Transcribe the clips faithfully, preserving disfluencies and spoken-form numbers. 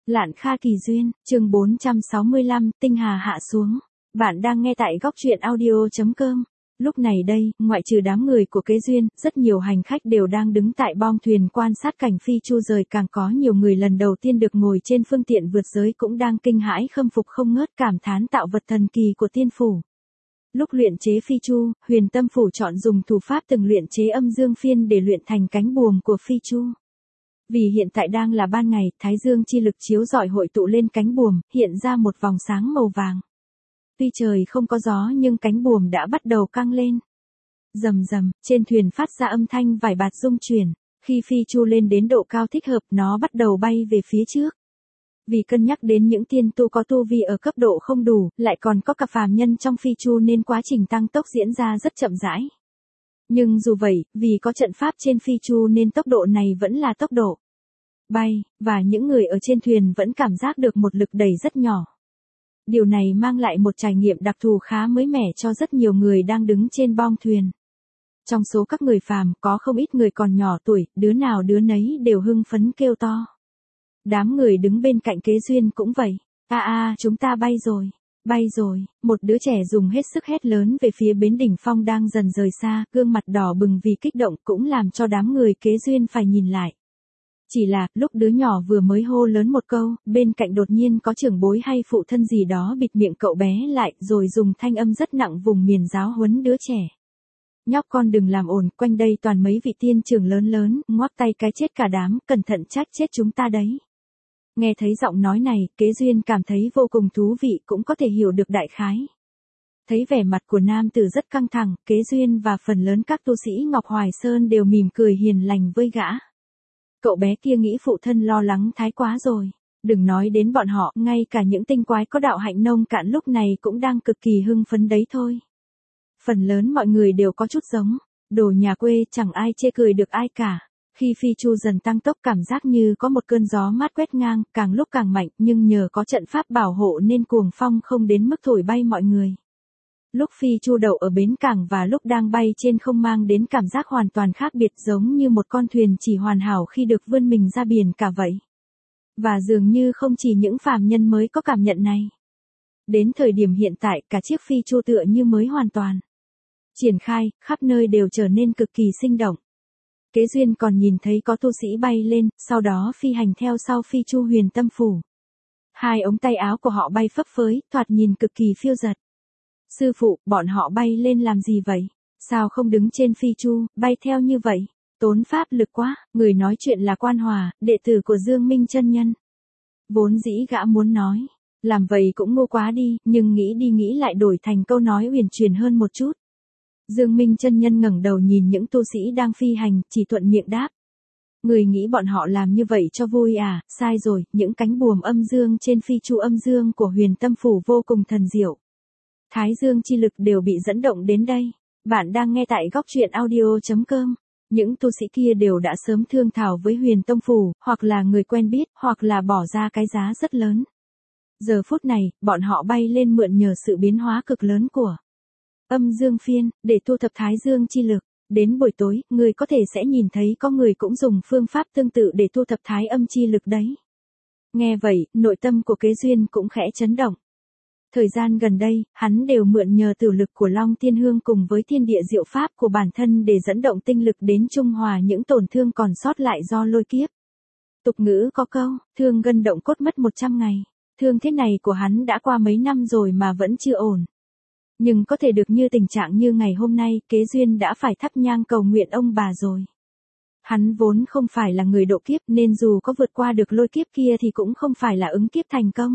Lạn Kha Kỳ Duyên, chương bốn trăm sáu mươi lăm, tinh hà hạ xuống. Bạn đang nghe tại góc truyện audio chấm com. Lúc này đây, ngoại trừ đám người của Kế Duyên, rất nhiều hành khách đều đang đứng tại bong thuyền quan sát cảnh phi chu rời, càng có nhiều người lần đầu tiên được ngồi trên phương tiện vượt giới cũng đang kinh hãi khâm phục không ngớt, cảm thán tạo vật thần kỳ của tiên phủ. Lúc luyện chế phi chu, Huyền Tâm phủ chọn dùng thủ pháp từng luyện chế âm dương phiên để luyện thành cánh buồm của phi chu. Vì hiện tại đang là ban ngày, thái dương chi lực chiếu rọi hội tụ lên cánh buồm, hiện ra một vòng sáng màu vàng. Tuy trời không có gió nhưng cánh buồm đã bắt đầu căng lên. Rầm rầm, trên thuyền phát ra âm thanh vải bạt rung chuyển. Khi phi chu lên đến độ cao thích hợp, nó bắt đầu bay về phía trước. Vì cân nhắc đến những tiên tu có tu vi ở cấp độ không đủ, lại còn có cả phàm nhân trong phi chu nên quá trình tăng tốc diễn ra rất chậm rãi. Nhưng dù vậy, vì có trận pháp trên phi chu nên tốc độ này vẫn là tốc độ bay, và những người ở trên thuyền vẫn cảm giác được một lực đẩy rất nhỏ. Điều này mang lại một trải nghiệm đặc thù khá mới mẻ cho rất nhiều người đang đứng trên bong thuyền. Trong số các người phàm, có không ít người còn nhỏ tuổi, đứa nào đứa nấy đều hưng phấn kêu to. Đám người đứng bên cạnh Kế Duyên cũng vậy. A a, chúng ta bay rồi. Bay rồi, một đứa trẻ dùng hết sức hét lớn về phía bến đỉnh phong đang dần rời xa, gương mặt đỏ bừng vì kích động cũng làm cho đám người Kế Duyên phải nhìn lại. Chỉ là, lúc đứa nhỏ vừa mới hô lớn một câu, bên cạnh đột nhiên có trưởng bối hay phụ thân gì đó bịt miệng cậu bé lại rồi dùng thanh âm rất nặng vùng miền giáo huấn đứa trẻ. Nhóc con đừng làm ồn, quanh đây toàn mấy vị tiên trưởng lớn lớn, ngoắc tay cái chết cả đám, cẩn thận trách chết chúng ta đấy. Nghe thấy giọng nói này, Kế Duyên cảm thấy vô cùng thú vị, cũng có thể hiểu được đại khái. Thấy vẻ mặt của nam tử rất căng thẳng, Kế Duyên và phần lớn các tu sĩ Ngọc Hoài Sơn đều mỉm cười hiền lành với gã. Cậu bé kia nghĩ phụ thân lo lắng thái quá rồi. Đừng nói đến bọn họ, ngay cả những tinh quái có đạo hạnh nông cạn lúc này cũng đang cực kỳ hưng phấn đấy thôi. Phần lớn mọi người đều có chút giống. Đồ nhà quê chẳng ai chê cười được ai cả. Khi phi chu dần tăng tốc cảm giác như có một cơn gió mát quét ngang, càng lúc càng mạnh, nhưng nhờ có trận pháp bảo hộ nên cuồng phong không đến mức thổi bay mọi người. Lúc phi chu đậu ở bến cảng và lúc đang bay trên không mang đến cảm giác hoàn toàn khác biệt, giống như một con thuyền chỉ hoàn hảo khi được vươn mình ra biển cả vậy. Và dường như không chỉ những phàm nhân mới có cảm nhận này. Đến thời điểm hiện tại, cả chiếc phi chu tựa như mới hoàn toàn triển khai, khắp nơi đều trở nên cực kỳ sinh động. Kế Duyên còn nhìn thấy có tu sĩ bay lên, sau đó phi hành theo sau phi chu Huyền Tâm phủ. Hai ống tay áo của họ bay phấp phới, thoạt nhìn cực kỳ phiêu dật. Sư phụ, bọn họ bay lên làm gì vậy? Sao không đứng trên phi chu, bay theo như vậy? Tốn pháp lực quá. Người nói chuyện là Quan Hòa, đệ tử của Dương Minh chân nhân. Vốn dĩ gã muốn nói, làm vậy cũng ngu quá đi, nhưng nghĩ đi nghĩ lại đổi thành câu nói uyển chuyển hơn một chút. Dương Minh chân nhân ngẩng đầu nhìn những tu sĩ đang phi hành, chỉ thuận miệng đáp. Người nghĩ bọn họ làm như vậy cho vui à? Sai rồi, những cánh buồm âm dương trên phi chu âm dương của Huyền Tâm phủ vô cùng thần diệu. Thái dương chi lực đều bị dẫn động đến đây. Bạn đang nghe tại góc truyện audio chấm com. Những tu sĩ kia đều đã sớm thương thảo với Huyền Tông phủ, hoặc là người quen biết, hoặc là bỏ ra cái giá rất lớn. Giờ phút này, bọn họ bay lên mượn nhờ sự biến hóa cực lớn của âm dương phiên, để thu thập thái dương chi lực. Đến buổi tối, người có thể sẽ nhìn thấy có người cũng dùng phương pháp tương tự để thu thập thái âm chi lực đấy. Nghe vậy, nội tâm của Kế Duyên cũng khẽ chấn động. Thời gian gần đây, hắn đều mượn nhờ tử lực của Long Thiên Hương cùng với thiên địa diệu pháp của bản thân để dẫn động tinh lực đến trung hòa những tổn thương còn sót lại do lôi kiếp. Tục ngữ có câu, thương gân động cốt mất một trăm ngày. Thương thế này của hắn đã qua mấy năm rồi mà vẫn chưa ổn. Nhưng có thể được như tình trạng như ngày hôm nay, Kế Duyên đã phải thắp nhang cầu nguyện ông bà rồi. Hắn vốn không phải là người độ kiếp nên dù có vượt qua được lôi kiếp kia thì cũng không phải là ứng kiếp thành công.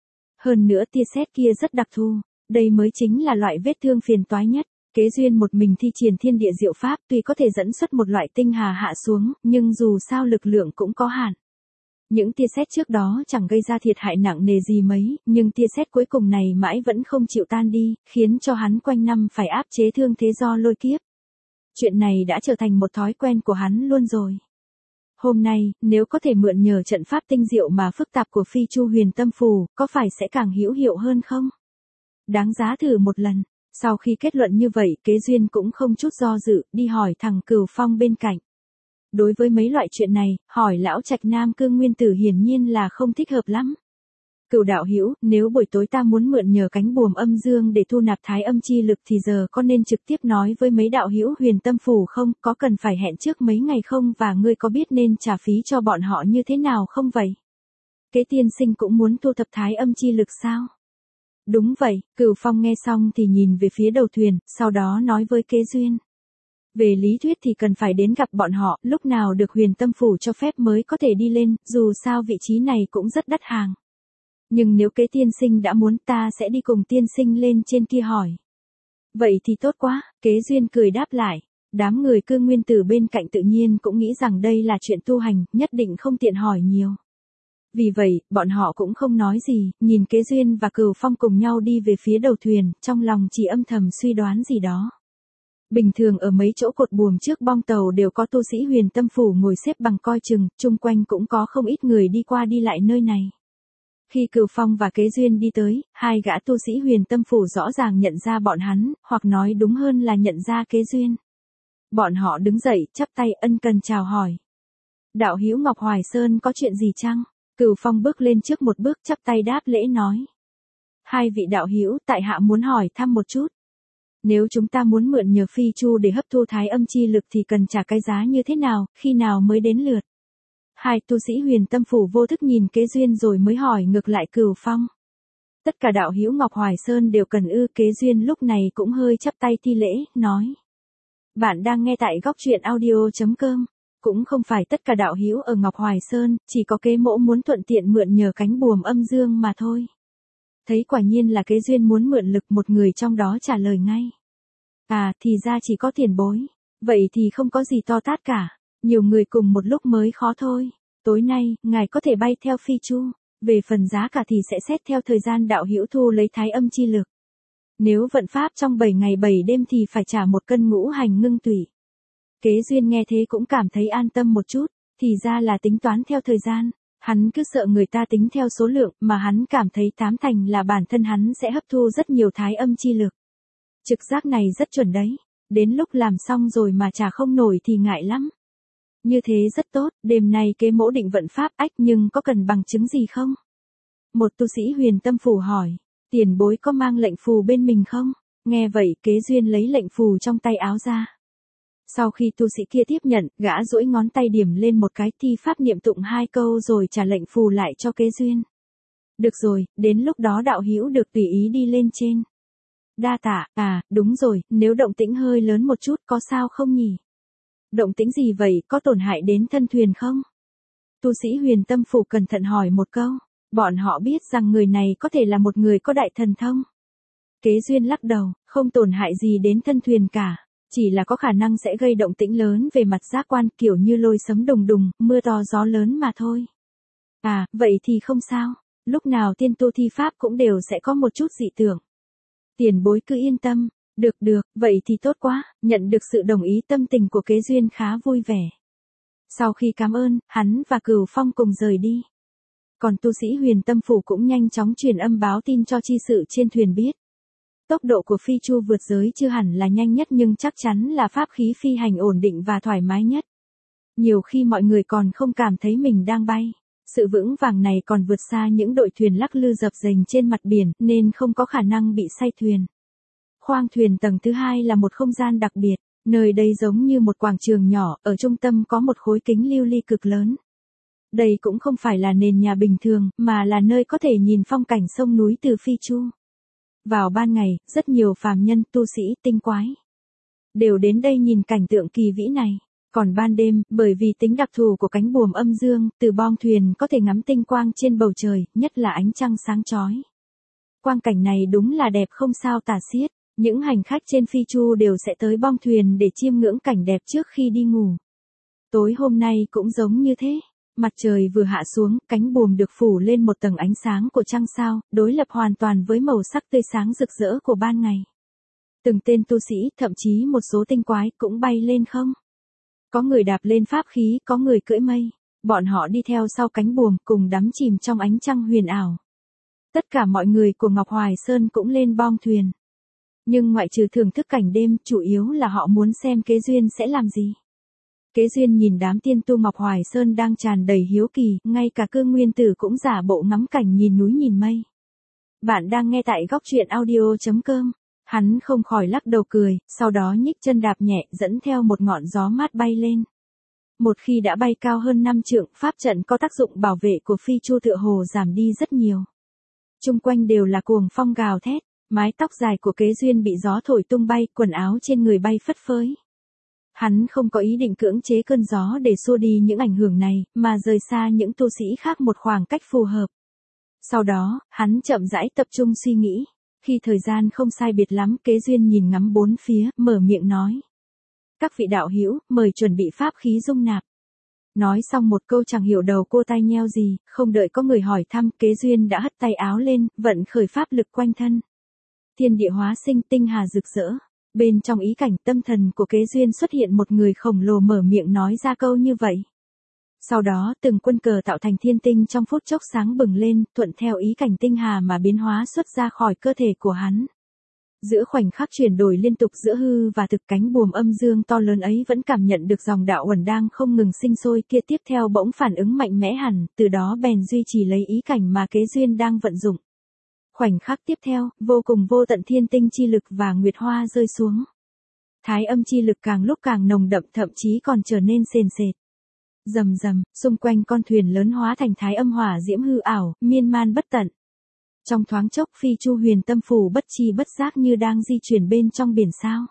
Hơn nữa tia sét kia rất đặc thù, đây mới chính là loại vết thương phiền toái nhất. Kế Duyên một mình thi triển thiên địa diệu pháp tuy có thể dẫn xuất một loại tinh hà hạ xuống, nhưng dù sao lực lượng cũng có hạn. Những tia sét trước đó chẳng gây ra thiệt hại nặng nề gì mấy, nhưng tia sét cuối cùng này mãi vẫn không chịu tan đi, khiến cho hắn quanh năm phải áp chế thương thế do lôi kiếp. Chuyện này đã trở thành một thói quen của hắn luôn rồi. Hôm nay, nếu có thể mượn nhờ trận pháp tinh diệu mà phức tạp của phi chu Huyền Tâm phủ, có phải sẽ càng hữu hiệu hơn không? Đáng giá thử một lần. Sau khi kết luận như vậy, Kế Duyên cũng không chút do dự, đi hỏi thằng Cửu Phong bên cạnh. Đối với mấy loại chuyện này, hỏi lão Trạch Nam Cương Nguyên Tử hiển nhiên là không thích hợp lắm. Cửu đạo hữu, nếu buổi tối ta muốn mượn nhờ cánh buồm âm dương để thu nạp thái âm chi lực thì giờ có nên trực tiếp nói với mấy đạo hữu Huyền Tâm Phủ không, có cần phải hẹn trước mấy ngày không, và ngươi có biết nên trả phí cho bọn họ như thế nào không vậy? Kế tiên sinh cũng muốn thu thập thái âm chi lực sao? Đúng vậy, Cửu Phong nghe xong thì nhìn về phía đầu thuyền, sau đó nói với Kế Duyên. Về lý thuyết thì cần phải đến gặp bọn họ, lúc nào được Huyền Tâm Phủ cho phép mới có thể đi lên, dù sao vị trí này cũng rất đắt hàng. Nhưng nếu Kế tiên sinh đã muốn, ta sẽ đi cùng tiên sinh lên trên kia hỏi. Vậy thì tốt quá, Kế Duyên cười đáp lại. Đám người Cương Nguyên Tử bên cạnh tự nhiên cũng nghĩ rằng đây là chuyện tu hành, nhất định không tiện hỏi nhiều. Vì vậy, bọn họ cũng không nói gì, nhìn Kế Duyên và Cửu Phong cùng nhau đi về phía đầu thuyền, trong lòng chỉ âm thầm suy đoán gì đó. Bình thường ở mấy chỗ cột buồm trước bong tàu đều có tu sĩ Huyền Tâm Phủ ngồi xếp bằng coi chừng, chung quanh cũng có không ít người đi qua đi lại nơi này. Khi Cửu Phong và Kế Duyên đi tới, hai gã tu sĩ Huyền Tâm Phủ rõ ràng nhận ra bọn hắn, hoặc nói đúng hơn là nhận ra Kế Duyên. Bọn họ đứng dậy, chắp tay ân cần chào hỏi. Đạo hữu Ngọc Hoài Sơn có chuyện gì chăng? Cửu Phong bước lên trước một bước chắp tay đáp lễ nói. Hai vị đạo hữu, tại hạ muốn hỏi thăm một chút. Nếu chúng ta muốn mượn nhờ phi chu để hấp thu thái âm chi lực thì cần trả cái giá như thế nào, khi nào mới đến lượt? Hai tu sĩ Huyền Tâm Phủ vô thức nhìn Kế Duyên rồi mới hỏi ngược lại Cửu Phong. Tất cả đạo hữu Ngọc Hoài Sơn đều cần ư? Kế Duyên lúc này cũng hơi chắp tay thi lễ, nói. Bạn đang nghe tại góc truyện audio chấm com. Cũng không phải tất cả đạo hữu ở Ngọc Hoài Sơn, chỉ có Kế mỗ muốn thuận tiện mượn nhờ cánh buồm âm dương mà thôi. Thấy quả nhiên là Kế Duyên muốn mượn lực, một người trong đó trả lời ngay. À, thì ra chỉ có tiền bối. Vậy thì không có gì to tát cả. Nhiều người cùng một lúc mới khó thôi. Tối nay, ngài có thể bay theo phi chu. Về phần giá cả thì sẽ xét theo thời gian đạo hữu thu lấy thái âm chi lực. Nếu vận pháp trong bảy ngày bảy đêm thì phải trả một cân ngũ hành ngưng tủy. Kế Duyên nghe thế cũng cảm thấy an tâm một chút, thì ra là tính toán theo thời gian. Hắn cứ sợ người ta tính theo số lượng, mà hắn cảm thấy tám thành là bản thân hắn sẽ hấp thu rất nhiều thái âm chi lực. Trực giác này rất chuẩn đấy. Đến lúc làm xong rồi mà trả không nổi thì ngại lắm. Như thế rất tốt, đêm nay Kế mỗ định vận pháp ách, nhưng có cần bằng chứng gì không? Một tu sĩ Huyền Tâm Phủ hỏi, tiền bối có mang lệnh phù bên mình không? Nghe vậy Kế Duyên lấy lệnh phù trong tay áo ra. Sau khi tu sĩ kia tiếp nhận, gã duỗi ngón tay điểm lên một cái, thi pháp niệm tụng hai câu rồi trả lệnh phù lại cho Kế Duyên. Được rồi, đến lúc đó đạo hữu được tùy ý đi lên trên. Đa tạ, à, đúng rồi, nếu động tĩnh hơi lớn một chút có sao không nhỉ? Động tĩnh gì vậy, có tổn hại đến thân thuyền không? Tu sĩ Huyền Tâm Phủ cẩn thận hỏi một câu. Bọn họ biết rằng người này có thể là một người có đại thần thông. Kế Duyên lắc đầu, không tổn hại gì đến thân thuyền cả. Chỉ là có khả năng sẽ gây động tĩnh lớn về mặt giác quan, kiểu như lôi sấm đùng đùng, mưa to gió lớn mà thôi. À, vậy thì không sao. Lúc nào tiên tu thi pháp cũng đều sẽ có một chút dị tưởng. Tiền bối cứ yên tâm. Được được, vậy thì tốt quá, nhận được sự đồng ý, tâm tình của Kế Duyên khá vui vẻ. Sau khi cảm ơn, hắn và Cửu Phong cùng rời đi. Còn tu sĩ Huyền Tâm Phủ cũng nhanh chóng truyền âm báo tin cho chi sự trên thuyền biết. Tốc độ của phi chu vượt giới chưa hẳn là nhanh nhất nhưng chắc chắn là pháp khí phi hành ổn định và thoải mái nhất. Nhiều khi mọi người còn không cảm thấy mình đang bay. Sự vững vàng này còn vượt xa những đội thuyền lắc lư dập dềnh trên mặt biển nên không có khả năng bị say thuyền. Khoang thuyền tầng thứ hai là một không gian đặc biệt, nơi đây giống như một quảng trường nhỏ, ở trung tâm có một khối kính lưu ly cực lớn. Đây cũng không phải là nền nhà bình thường, mà là nơi có thể nhìn phong cảnh sông núi từ phi chu. Vào ban ngày, rất nhiều phàm nhân, tu sĩ, tinh quái đều đến đây nhìn cảnh tượng kỳ vĩ này. Còn ban đêm, bởi vì tính đặc thù của cánh buồm âm dương, từ bong thuyền có thể ngắm tinh quang trên bầu trời, nhất là ánh trăng sáng chói. Quang cảnh này đúng là đẹp không sao tả xiết. Những hành khách trên phi chu đều sẽ tới bong thuyền để chiêm ngưỡng cảnh đẹp trước khi đi ngủ. Tối hôm nay cũng giống như thế. Mặt trời vừa hạ xuống, cánh buồm được phủ lên một tầng ánh sáng của trăng sao, đối lập hoàn toàn với màu sắc tươi sáng rực rỡ của ban ngày. Từng tên tu sĩ, thậm chí một số tinh quái cũng bay lên không. Có người đạp lên pháp khí, có người cưỡi mây. Bọn họ đi theo sau cánh buồm cùng đắm chìm trong ánh trăng huyền ảo. Tất cả mọi người của Ngọc Hoài Sơn cũng lên bong thuyền. Nhưng ngoại trừ thưởng thức cảnh đêm, chủ yếu là họ muốn xem Kế Duyên sẽ làm gì. Kế Duyên nhìn đám tiên tu Ngọc Hoài Sơn đang tràn đầy hiếu kỳ, ngay cả Cương Nguyên Tử cũng giả bộ ngắm cảnh nhìn núi nhìn mây. Bạn đang nghe tại góc truyện audio.com. Hắn không khỏi lắc đầu cười, sau đó nhích chân đạp nhẹ dẫn theo một ngọn gió mát bay lên. Một khi đã bay cao hơn năm trượng, pháp trận có tác dụng bảo vệ của phi chu tựa hồ giảm đi rất nhiều. Chung quanh đều là cuồng phong gào thét, mái tóc dài của Kế Duyên bị gió thổi tung bay, quần áo trên người bay phất phới. Hắn không có ý định cưỡng chế cơn gió để xua đi những ảnh hưởng này, mà rời xa những tu sĩ khác một khoảng cách phù hợp. Sau đó, hắn chậm rãi tập trung suy nghĩ. Khi thời gian không sai biệt lắm, Kế Duyên nhìn ngắm bốn phía, mở miệng nói. Các vị đạo hữu, mời chuẩn bị pháp khí dung nạp. Nói xong một câu chẳng hiểu đầu cô tai nheo gì, không đợi có người hỏi thăm, Kế Duyên đã hất tay áo lên, vận khởi pháp lực quanh thân. Thiên địa hóa sinh, tinh hà rực rỡ. Bên trong ý cảnh tâm thần của Kế Duyên xuất hiện một người khổng lồ mở miệng nói ra câu như vậy. Sau đó từng quân cờ tạo thành thiên tinh trong phút chốc sáng bừng lên, thuận theo ý cảnh tinh hà mà biến hóa xuất ra khỏi cơ thể của hắn. Giữa khoảnh khắc chuyển đổi liên tục giữa hư và thực, cánh buồm âm dương to lớn ấy vẫn cảm nhận được dòng đạo uẩn đang không ngừng sinh sôi kia, tiếp theo bỗng phản ứng mạnh mẽ hẳn, từ đó bèn duy trì lấy ý cảnh mà Kế Duyên đang vận dụng. Khoảnh khắc tiếp theo, vô cùng vô tận thiên tinh chi lực và nguyệt hoa rơi xuống. Thái âm chi lực càng lúc càng nồng đậm, thậm chí còn trở nên sền sệt. Rầm rầm, xung quanh con thuyền lớn hóa thành thái âm hỏa diễm hư ảo, miên man bất tận. Trong thoáng chốc, phi chu huyền tâm phủ bất chi bất giác như đang di chuyển bên trong biển sao.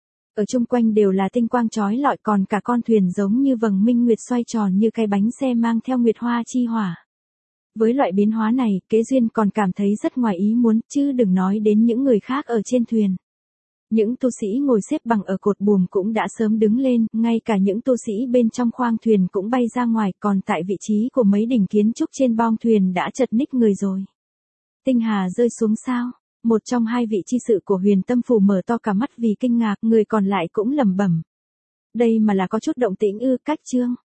Ở chung quanh đều là tinh quang chói lọi, còn cả con thuyền giống như vầng minh nguyệt xoay tròn như cái bánh xe mang theo nguyệt hoa chi hỏa. Với loại biến hóa này, Kế Duyên còn cảm thấy rất ngoài ý muốn, chứ đừng nói đến những người khác ở trên thuyền. Những tu sĩ ngồi xếp bằng ở cột buồm cũng đã sớm đứng lên, ngay cả những tu sĩ bên trong khoang thuyền cũng bay ra ngoài, còn tại vị trí của mấy đỉnh kiến trúc trên bong thuyền đã chật ních người rồi. Tinh hà rơi xuống sao? Một trong hai vị chi sự của huyền tâm phủ mở to cả mắt vì kinh ngạc, người còn lại cũng lẩm bẩm. Đây mà là có chút động tĩnh ư? Cách chương.